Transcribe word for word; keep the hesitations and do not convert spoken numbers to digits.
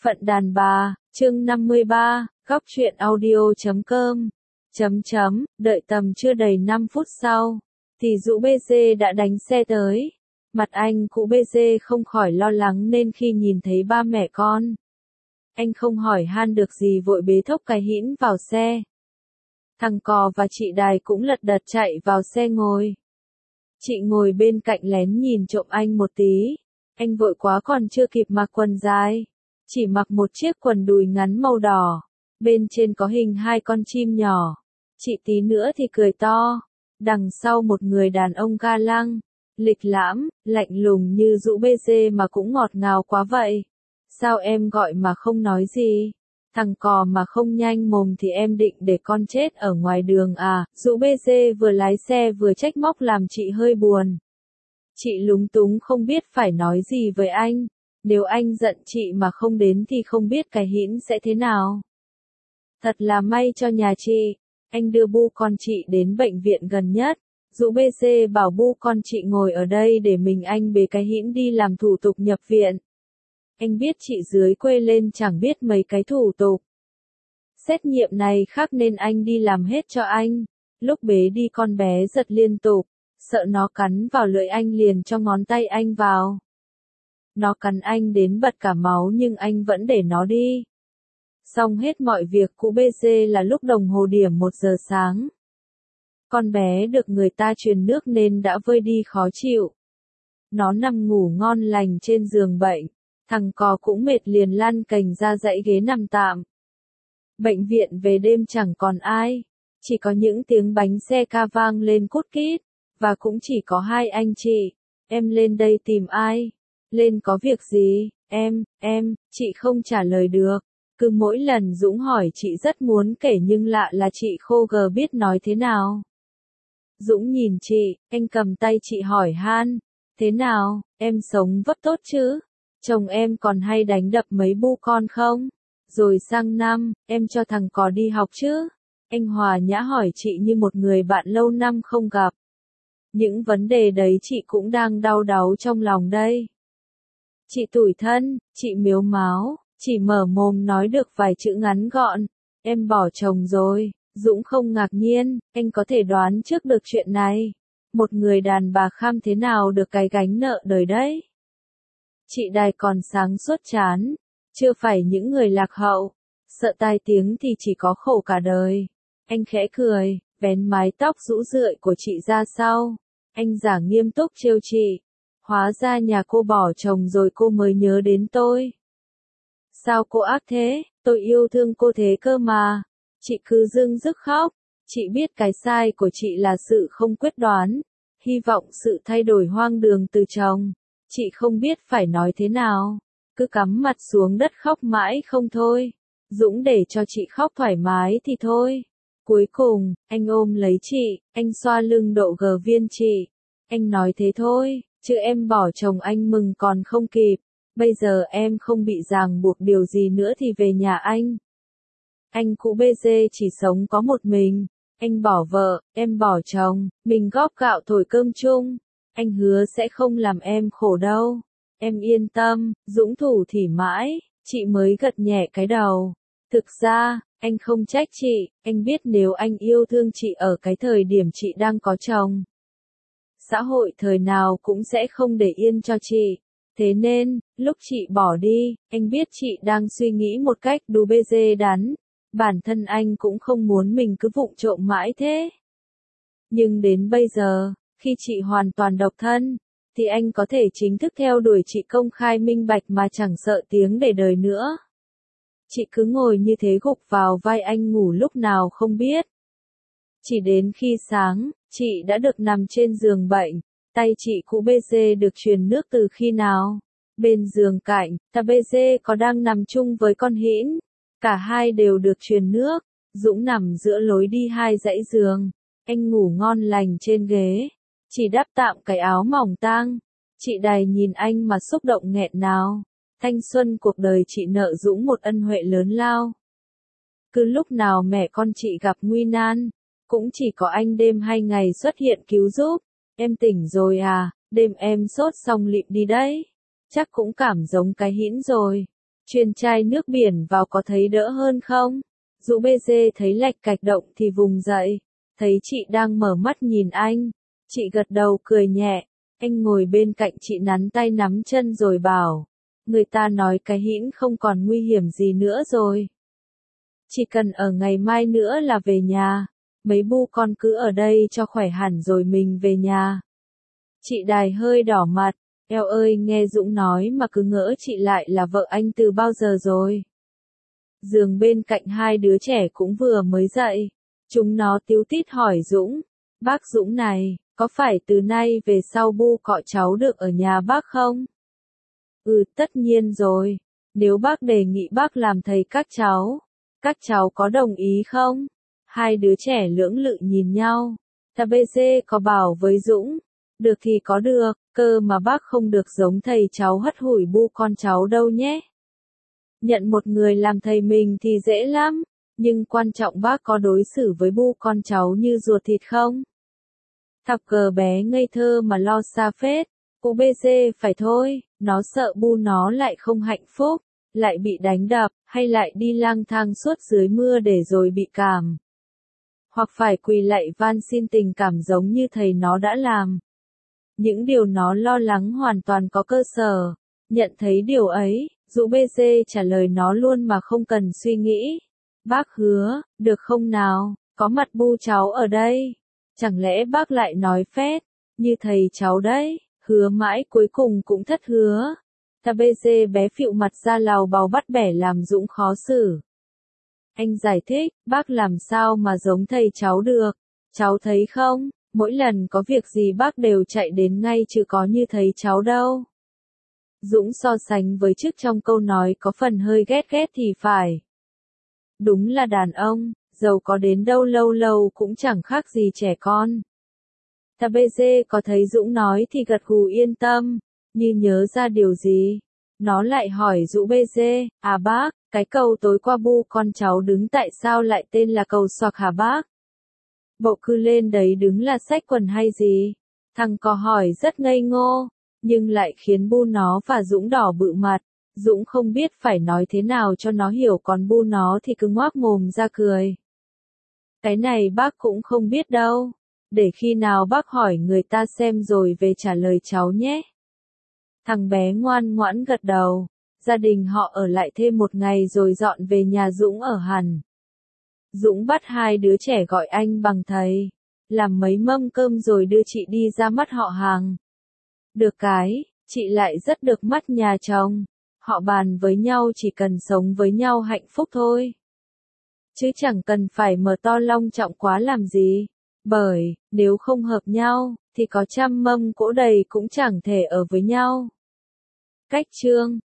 phận đàn bà, chương năm mươi ba, góc truyện audio chấm com, chấm chấm, đợi tầm chưa đầy năm phút sau, thì Dũ bê dê đã đánh xe tới. Mặt anh cụ bê dê không khỏi lo lắng nên khi nhìn thấy ba mẹ con, anh không hỏi han được gì vội bế thốc cái hĩn vào xe. Thằng Cò và chị Đài cũng lật đật chạy vào xe ngồi. Chị ngồi bên cạnh lén nhìn trộm anh một tí. Anh vội quá còn chưa kịp mặc quần dài, chỉ mặc một chiếc quần đùi ngắn màu đỏ, bên trên có hình hai con chim nhỏ. Chị tí nữa thì cười to. Đằng sau một người đàn ông ga lăng, lịch lãm, lạnh lùng như Dũ bê dê mà cũng ngọt ngào quá vậy. Sao em gọi mà không nói gì? Thằng Cò mà không nhanh mồm thì em định để con chết ở ngoài đường à? Dũ bê dê vừa lái xe vừa trách móc làm chị hơi buồn. Chị lúng túng không biết phải nói gì với anh. Nếu anh giận chị mà không đến thì không biết cái hĩn sẽ thế nào. Thật là may cho nhà chị. Anh đưa bu con chị đến bệnh viện gần nhất. Dũ bê dê bảo bu con chị ngồi ở đây để mình anh bế cái hĩn đi làm thủ tục nhập viện. Anh biết chị dưới quê lên chẳng biết mấy cái thủ tục xét nghiệm này khác nên anh đi làm hết cho anh. Lúc bế đi con bé giật liên tục, sợ nó cắn vào lưỡi anh liền cho ngón tay anh vào. Nó cắn anh đến bật cả máu nhưng anh vẫn để nó đi. Xong hết mọi việc cụ bê dê là lúc đồng hồ điểm một giờ sáng. Con bé được người ta truyền nước nên đã vơi đi khó chịu. Nó nằm ngủ ngon lành trên giường bệnh. Thằng Cò cũng mệt liền lăn cành ra dãy ghế nằm tạm. Bệnh viện về đêm chẳng còn ai. Chỉ có những tiếng bánh xe ca vang lên cút kít. Và cũng chỉ có hai anh chị. Em lên đây tìm ai? Lên có việc gì? Em, em, chị không trả lời được. Cứ mỗi lần Dũng hỏi chị rất muốn kể nhưng lạ là chị khô gờ biết nói thế nào. Dũng nhìn chị, anh cầm tay chị hỏi han. Thế nào, em sống vấp tốt chứ? Chồng em còn hay đánh đập mấy bu con không? Rồi sang năm, em cho thằng Cò đi học chứ? Anh hòa nhã hỏi chị như một người bạn lâu năm không gặp. Những vấn đề đấy chị cũng đang đau đáu trong lòng đây. Chị tủi thân, chị mếu máo, chỉ mở mồm nói được vài chữ ngắn gọn. Em bỏ chồng rồi. Dũng không ngạc nhiên, anh có thể đoán trước được chuyện này. Một người đàn bà kham thế nào được cái gánh nợ đời đấy. Chị Đài còn sáng suốt chán, chưa phải những người lạc hậu, sợ tai tiếng thì chỉ có khổ cả đời. Anh khẽ cười, vén mái tóc rũ rượi của chị ra sau. Anh giả nghiêm túc trêu chị. Hóa ra nhà cô bỏ chồng rồi cô mới nhớ đến tôi. Sao cô ác thế, tôi yêu thương cô thế cơ mà. Chị cứ dưng dứt khóc. Chị biết cái sai của chị là sự không quyết đoán. Hy vọng sự thay đổi hoang đường từ chồng. Chị không biết phải nói thế nào. Cứ cắm mặt xuống đất khóc mãi không thôi. Dũng để cho chị khóc thoải mái thì thôi. Cuối cùng, anh ôm lấy chị, anh xoa lưng độ gờ viên chị. Anh nói thế thôi, chứ em bỏ chồng anh mừng còn không kịp. Bây giờ em không bị ràng buộc điều gì nữa thì về nhà anh. Anh cụ bê dê chỉ sống có một mình. Anh bỏ vợ, em bỏ chồng, mình góp gạo thổi cơm chung. Anh hứa sẽ không làm em khổ đâu. Em yên tâm, Dũng thủ thỉ mãi, chị mới gật nhẹ cái đầu. Thực ra, anh không trách chị, anh biết nếu anh yêu thương chị ở cái thời điểm chị đang có chồng. Xã hội thời nào cũng sẽ không để yên cho chị. Thế nên, lúc chị bỏ đi, anh biết chị đang suy nghĩ một cách đu bê dê đắn. Bản thân anh cũng không muốn mình cứ vụng trộm mãi thế. Nhưng đến bây giờ, khi chị hoàn toàn độc thân, thì anh có thể chính thức theo đuổi chị công khai minh bạch mà chẳng sợ tiếng để đời nữa. Chị cứ ngồi như thế gục vào vai anh ngủ lúc nào không biết. Chỉ đến khi sáng, chị đã được nằm trên giường bệnh, tay chị cụ bê dê được truyền nước từ khi nào. Bên giường cạnh, ta bê dê có đang nằm chung với con hĩn. Cả hai đều được truyền nước. Dũng nằm giữa lối đi hai dãy giường. Anh ngủ ngon lành trên ghế. Chỉ đắp tạm cái áo mỏng tang. Chị Đài nhìn anh mà xúc động nghẹn ngào. Thanh xuân cuộc đời chị nợ Dũng một ân huệ lớn lao. Cứ lúc nào mẹ con chị gặp nguy nan, cũng chỉ có anh đêm hay ngày xuất hiện cứu giúp. Em tỉnh rồi à, đêm em sốt xong lịm đi đấy. Chắc cũng cảm giống cái hĩn rồi. Chuyên chai nước biển vào có thấy đỡ hơn không? Dũ bê dê thấy lạch cạch động thì vùng dậy. Thấy chị đang mở mắt nhìn anh. Chị gật đầu cười nhẹ. Anh ngồi bên cạnh chị nắn tay nắm chân rồi bảo. Người ta nói cái hĩn không còn nguy hiểm gì nữa rồi. Chỉ cần ở ngày mai nữa là về nhà. Mấy bu con cứ ở đây cho khỏe hẳn rồi mình về nhà. Chị Đài hơi đỏ mặt. Eo ơi, nghe Dũng nói mà cứ ngỡ chị lại là vợ anh từ bao giờ rồi. Giường bên cạnh hai đứa trẻ cũng vừa mới dậy. Chúng nó tíu tít hỏi Dũng. Bác Dũng này, có phải từ nay về sau bu cọ cháu được ở nhà bác không? Ừ, tất nhiên rồi. Nếu bác đề nghị bác làm thầy các cháu, các cháu có đồng ý không? Hai đứa trẻ lưỡng lự nhìn nhau. Thà bê dê có bảo với Dũng. Được thì có được, cơ mà bác không được giống thầy cháu hất hủi bu con cháu đâu nhé. Nhận một người làm thầy mình thì dễ lắm, nhưng quan trọng bác có đối xử với bu con cháu như ruột thịt không? Thọc cờ bé ngây thơ mà lo xa phết, cụ bê dê phải thôi, nó sợ bu nó lại không hạnh phúc, lại bị đánh đập, hay lại đi lang thang suốt dưới mưa để rồi bị cảm. Hoặc phải quỳ lạy van xin tình cảm giống như thầy nó đã làm. Những điều nó lo lắng hoàn toàn có cơ sở. Nhận thấy điều ấy, Dũ bê dê trả lời nó luôn mà không cần suy nghĩ. Bác hứa, được không nào, có mặt bu cháu ở đây. Chẳng lẽ bác lại nói phét, như thầy cháu đấy, hứa mãi cuối cùng cũng thất hứa. Thà bê dê bé phịu mặt ra lào bào bắt bẻ làm Dũng khó xử. Anh giải thích, bác làm sao mà giống thầy cháu được, cháu thấy không? Mỗi lần có việc gì bác đều chạy đến ngay chứ có như thấy cháu đâu. Dũng so sánh với trước trong câu nói có phần hơi ghét ghét thì phải. Đúng là đàn ông, giàu có đến đâu lâu lâu cũng chẳng khác gì trẻ con. Thà bê dê có thấy Dũng nói thì gật gù yên tâm, như nhớ ra điều gì. Nó lại hỏi Dũ bê dê, à bác, cái cầu tối qua bu con cháu đứng tại sao lại tên là cầu xoạc hả bác? Bộ cứ lên đấy đứng là xách quần hay gì? Thằng có hỏi rất ngây ngô, nhưng lại khiến bu nó và Dũng đỏ bự mặt. Dũng không biết phải nói thế nào cho nó hiểu còn bu nó thì cứ ngoác mồm ra cười. Cái này bác cũng không biết đâu. Để khi nào bác hỏi người ta xem rồi về trả lời cháu nhé. Thằng bé ngoan ngoãn gật đầu. Gia đình họ ở lại thêm một ngày rồi dọn về nhà Dũng ở hẳn. Dũng bắt hai đứa trẻ gọi anh bằng thầy, làm mấy mâm cơm rồi đưa chị đi ra mắt họ hàng. Được cái, chị lại rất được mắt nhà chồng, họ bàn với nhau chỉ cần sống với nhau hạnh phúc thôi. Chứ chẳng cần phải mở to long trọng quá làm gì, bởi, nếu không hợp nhau, thì có trăm mâm cỗ đầy cũng chẳng thể ở với nhau. Cách chương